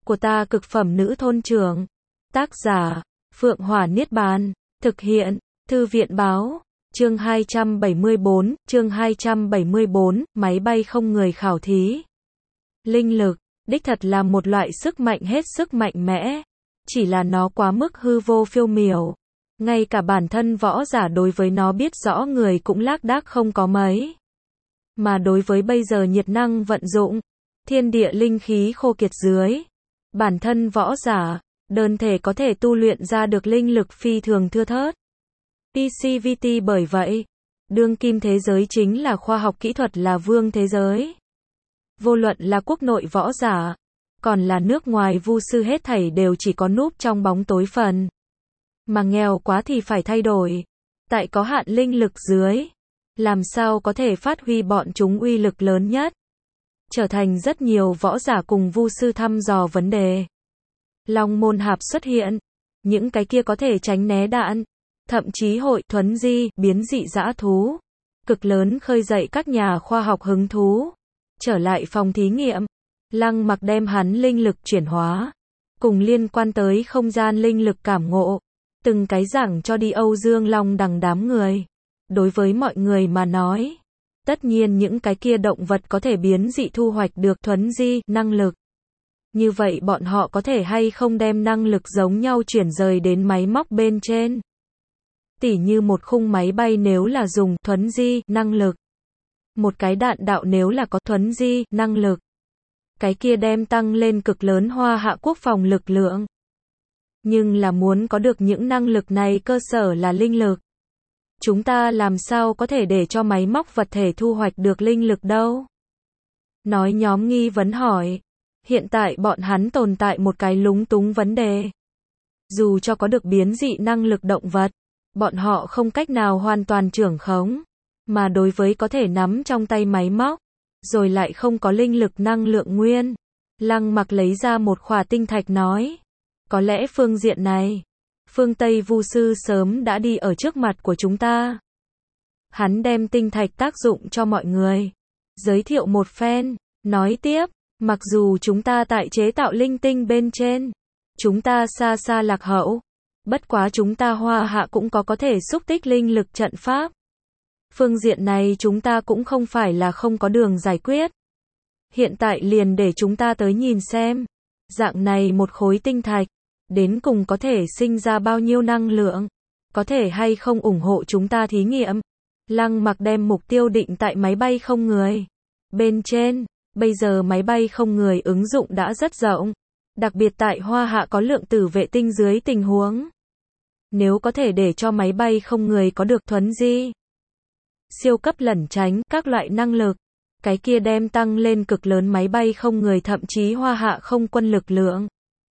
của ta cực phẩm nữ thôn trưởng. Tác giả, Phượng Hỏa Niết Bàn. Thực hiện, Thư viện báo. Chương 274, máy bay không người khảo thí. Linh lực, đích thật là một loại sức mạnh hết sức mạnh mẽ. Chỉ là nó quá mức hư vô phiêu miểu. Ngay cả bản thân võ giả đối với nó biết rõ người cũng lác đác không có mấy. Mà đối với bây giờ nhiệt năng vận dụng, thiên địa linh khí khô kiệt dưới, bản thân võ giả, đơn thể có thể tu luyện ra được linh lực phi thường thưa thớt. PCVT bởi vậy, đương kim thế giới chính là khoa học kỹ thuật là vương thế giới. Vô luận là quốc nội võ giả, còn là nước ngoài vu sư hết thảy đều chỉ có núp trong bóng tối phần. Mà nghèo quá thì phải thay đổi. Tại có hạn linh lực dưới, làm sao có thể phát huy bọn chúng uy lực lớn nhất. Trở thành rất nhiều võ giả cùng vu sư thăm dò vấn đề. Long môn hạp xuất hiện, những cái kia có thể tránh né đạn, thậm chí hội thuấn di, biến dị dã thú, cực lớn khơi dậy các nhà khoa học hứng thú. Trở lại phòng thí nghiệm, Lăng Mặc đem hắn linh lực chuyển hóa, cùng liên quan tới không gian linh lực cảm ngộ, từng cái giảng cho đi Âu Dương Long đằng đám người. Đối với mọi người mà nói, tất nhiên những cái kia động vật có thể biến dị thu hoạch được thuấn di, năng lực. Như vậy bọn họ có thể hay không đem năng lực giống nhau chuyển rời đến máy móc bên trên. Tỉ như một khung máy bay nếu là dùng thuấn di, năng lực. Một cái đạn đạo nếu là có thuấn di, năng lực. Cái kia đem tăng lên cực lớn Hoa Hạ quốc phòng lực lượng. Nhưng là muốn có được những năng lực này cơ sở là linh lực. Chúng ta làm sao có thể để cho máy móc vật thể thu hoạch được linh lực đâu? Nói nhóm nghi vấn hỏi. Hiện tại bọn hắn tồn tại một cái lúng túng vấn đề. Dù cho có được biến dị năng lực động vật, bọn họ không cách nào hoàn toàn trưởng khống. Mà đối với có thể nắm trong tay máy móc, rồi lại không có linh lực năng lượng nguyên. Lăng Mặc lấy ra một khỏa tinh thạch nói. Có lẽ phương diện này, phương Tây vu sư sớm đã đi ở trước mặt của chúng ta. Hắn đem tinh thạch tác dụng cho mọi người. Giới thiệu một phen, nói tiếp, mặc dù chúng ta tại chế tạo linh tinh bên trên, chúng ta xa xa lạc hậu. Bất quá chúng ta Hoa Hạ cũng có thể xúc tích linh lực trận pháp. Phương diện này chúng ta cũng không phải là không có đường giải quyết. Hiện tại liền để chúng ta tới nhìn xem, dạng này một khối tinh thạch, đến cùng có thể sinh ra bao nhiêu năng lượng, có thể hay không ủng hộ chúng ta thí nghiệm. Lăng Mặc đem mục tiêu định tại máy bay không người. Bên trên, bây giờ máy bay không người ứng dụng đã rất rộng, đặc biệt tại Hoa Hạ có lượng tử vệ tinh dưới tình huống. Nếu có thể để cho máy bay không người có được thuấn di, siêu cấp lẩn tránh, các loại năng lực, cái kia đem tăng lên cực lớn máy bay không người thậm chí Hoa Hạ không quân lực lượng.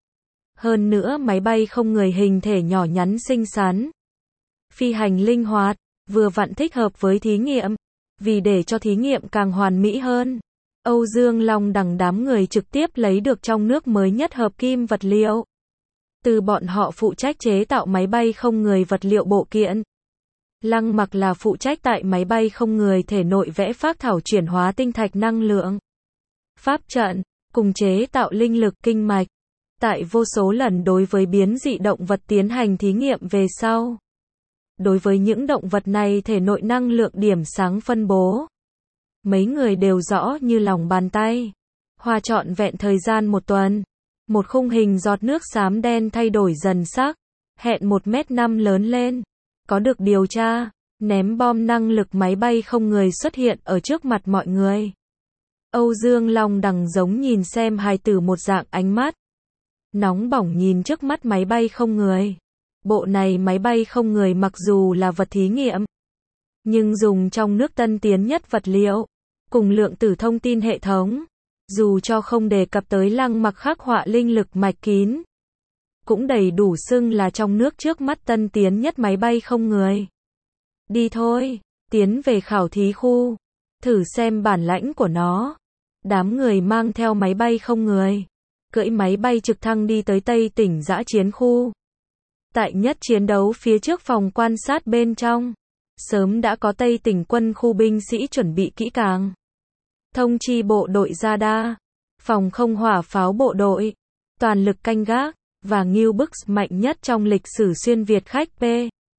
Hơn nữa máy bay không người hình thể nhỏ nhắn xinh xắn, phi hành linh hoạt, vừa vặn thích hợp với thí nghiệm. Vì để cho thí nghiệm càng hoàn mỹ hơn, Âu Dương Long đằng đám người trực tiếp lấy được trong nước mới nhất hợp kim vật liệu. Từ bọn họ phụ trách chế tạo máy bay không người vật liệu bộ kiện. Lăng Mặc là phụ trách tại máy bay không người thể nội vẽ phác thảo chuyển hóa tinh thạch năng lượng, pháp trận, cùng chế tạo linh lực kinh mạch. Tại vô số lần đối với biến dị động vật tiến hành thí nghiệm về sau. Đối với những động vật này thể nội năng lượng điểm sáng phân bố, mấy người đều rõ như lòng bàn tay. Hoa trọn vẹn thời gian một tuần, một khung hình giọt nước xám đen thay đổi dần sắc, hẹn 1m5 lớn lên. Có được điều tra, ném bom năng lực máy bay không người xuất hiện ở trước mặt mọi người. Âu Dương Long đằng giống nhìn xem hài tử một dạng ánh mắt. Nóng bỏng nhìn trước mắt máy bay không người. Bộ này máy bay không người mặc dù là vật thí nghiệm, nhưng dùng trong nước tân tiến nhất vật liệu, cùng lượng tử thông tin hệ thống. Dù cho không đề cập tới Lăng Mặc khắc họa linh lực mạch kín, cũng đầy đủ xưng là trong nước trước mắt tân tiến nhất máy bay không người. Đi thôi, tiến về khảo thí khu, thử xem bản lãnh của nó. Đám người mang theo máy bay không người, cưỡi máy bay trực thăng đi tới Tây tỉnh dã chiến khu. Tại nhất chiến đấu phía trước phòng quan sát bên trong, sớm đã có Tây tỉnh quân khu binh sĩ chuẩn bị kỹ càng. Thông chi bộ đội radar, phòng không hỏa pháo bộ đội, toàn lực canh gác, và Ngưu Bức mạnh nhất trong lịch sử xuyên Việt khách P.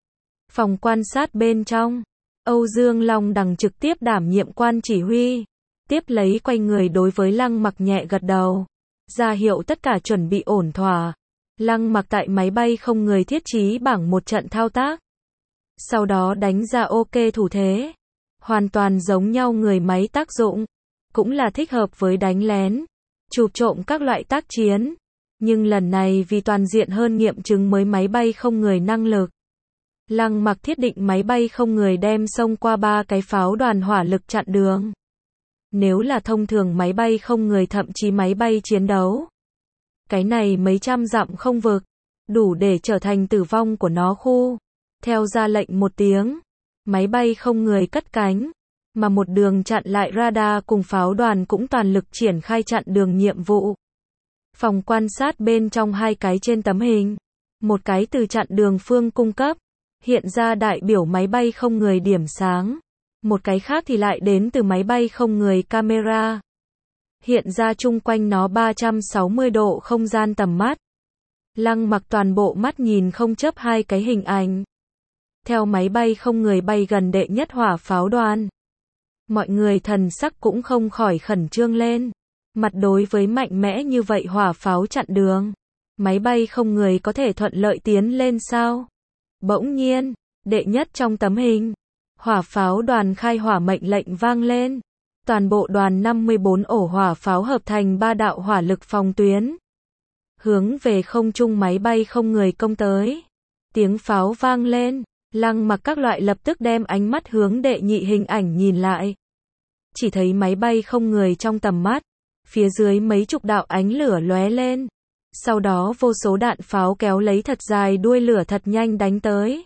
Phòng quan sát bên trong, Âu Dương Long Đằng trực tiếp đảm nhiệm quan chỉ huy, tiếp lấy quay người đối với Lăng Mặc nhẹ gật đầu, ra hiệu tất cả chuẩn bị ổn thỏa. Lăng Mặc tại máy bay không người thiết trí bảng một trận thao tác, sau đó đánh ra OK thủ thế, hoàn toàn giống nhau người máy tác dụng, cũng là thích hợp với đánh lén, chụp trộm các loại tác chiến, nhưng lần này vì toàn diện hơn nghiệm chứng mới máy bay không người năng lực. Lăng Mặc thiết định máy bay không người đem xông qua 3 cái pháo đoàn hỏa lực chặn đường. Nếu là thông thường máy bay không người thậm chí máy bay chiến đấu, cái này mấy trăm dặm không vực, đủ để trở thành tử vong của nó khu. Theo ra lệnh một tiếng, máy bay không người cất cánh, mà một đường chặn lại radar cùng pháo đoàn cũng toàn lực triển khai chặn đường nhiệm vụ. Phòng quan sát bên trong 2 cái trên tấm hình, một cái từ chặn đường phương cung cấp, hiện ra đại biểu máy bay không người điểm sáng, một cái khác thì lại đến từ máy bay không người camera, hiện ra chung quanh nó 360 độ không gian tầm mắt. Lăng Mặc toàn bộ mắt nhìn không chớp 2 cái hình ảnh. Theo máy bay không người bay gần đệ nhất hỏa pháo đoàn, mọi người thần sắc cũng không khỏi khẩn trương lên. Mặt đối với mạnh mẽ như vậy hỏa pháo chặn đường, máy bay không người có thể thuận lợi tiến lên sao? Bỗng nhiên, đệ nhất trong tấm hình, hỏa pháo đoàn khai hỏa mệnh lệnh vang lên. Toàn bộ đoàn 54 ổ hỏa pháo hợp thành 3 đạo hỏa lực phòng tuyến, hướng về không trung máy bay không người công tới. Tiếng pháo vang lên, Lăng Mặc các loại lập tức đem ánh mắt hướng đệ nhị hình ảnh nhìn lại. Chỉ thấy máy bay không người trong tầm mắt, phía dưới mấy chục đạo ánh lửa lóe lên. Sau đó vô số đạn pháo kéo lấy thật dài đuôi lửa thật nhanh đánh tới.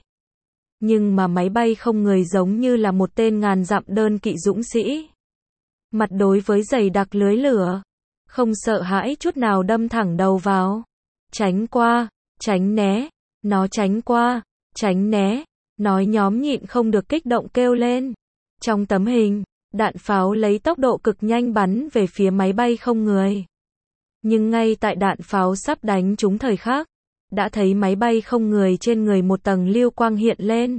Nhưng mà máy bay không người giống như là một tên ngàn dặm đơn kỵ dũng sĩ. Mặt đối với dày đặc lưới lửa, không sợ hãi chút nào đâm thẳng đầu vào. Tránh qua, tránh né, nó tránh qua, tránh né, nói nhóm nhịn không được kích động kêu lên. Trong tấm hình, đạn pháo lấy tốc độ cực nhanh bắn về phía máy bay không người. Nhưng ngay tại đạn pháo sắp đánh trúng thời khắc, đã thấy máy bay không người trên người một tầng lưu quang hiện lên.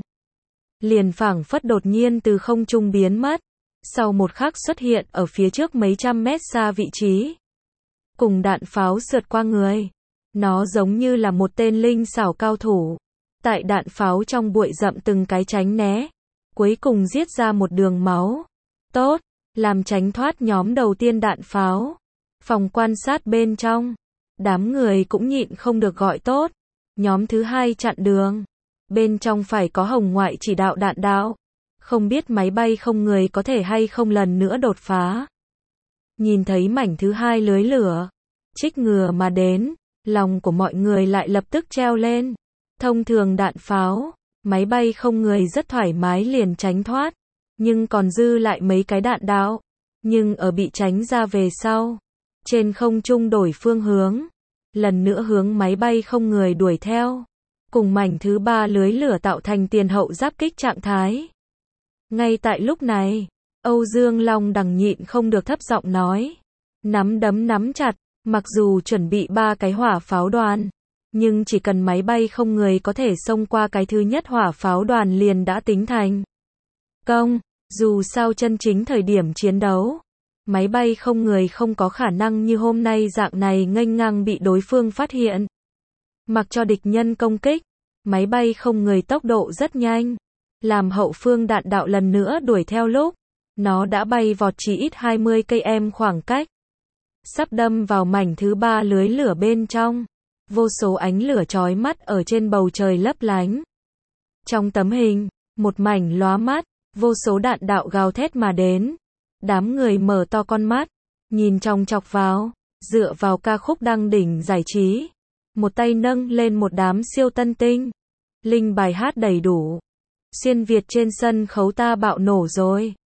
Liền phảng phất đột nhiên từ không trung biến mất, sau một khắc xuất hiện ở phía trước mấy trăm mét xa vị trí. Cùng đạn pháo sượt qua người, nó giống như là một tên linh xảo cao thủ. Tại đạn pháo trong bụi rậm từng cái tránh né, cuối cùng giết ra một đường máu. Tốt, làm tránh thoát nhóm đầu tiên đạn pháo. Phòng quan sát bên trong, đám người cũng nhịn không được gọi tốt. Nhóm thứ 2 chặn đường, bên trong phải có Hồng Ngoại chỉ đạo đạn đạo. Không biết máy bay không người có thể hay không lần nữa đột phá. Nhìn thấy mảnh thứ 2 lưới lửa, trích ngừa mà đến, lòng của mọi người lại lập tức treo lên. Thông thường đạn pháo, máy bay không người rất thoải mái liền tránh thoát, nhưng còn dư lại mấy cái đạn đạo. Nhưng ở bị tránh ra về sau, trên không trung đổi phương hướng, lần nữa hướng máy bay không người đuổi theo, cùng mảnh thứ 3 lưới lửa tạo thành tiền hậu giáp kích trạng thái. Ngay tại lúc này, Âu Dương Long Đằng nhịn không được thấp giọng nói, nắm đấm nắm chặt, mặc dù chuẩn bị 3 cái hỏa pháo đoàn, nhưng chỉ cần máy bay không người có thể xông qua cái thứ nhất hỏa pháo đoàn liền đã tính thành công. Dù sao chân chính thời điểm chiến đấu, máy bay không người không có khả năng như hôm nay dạng này nghênh ngang bị đối phương phát hiện. Mặc cho địch nhân công kích, máy bay không người tốc độ rất nhanh, làm hậu phương đạn đạo lần nữa đuổi theo lúc, nó đã bay vọt chỉ ít 20 km khoảng cách, sắp đâm vào mảnh thứ 3 lưới lửa bên trong. Vô số ánh lửa chói mắt ở trên bầu trời lấp lánh. Trong tấm hình, một mảnh lóa mắt, vô số đạn đạo gào thét mà đến. Đám người mở to con mắt, nhìn chòng chọc vào, dựa vào ca khúc đăng đỉnh giải trí. Một tay nâng lên một đám siêu tân tinh. Linh bài hát đầy đủ. Xuyên Việt trên sân khấu ta bạo nổ rồi.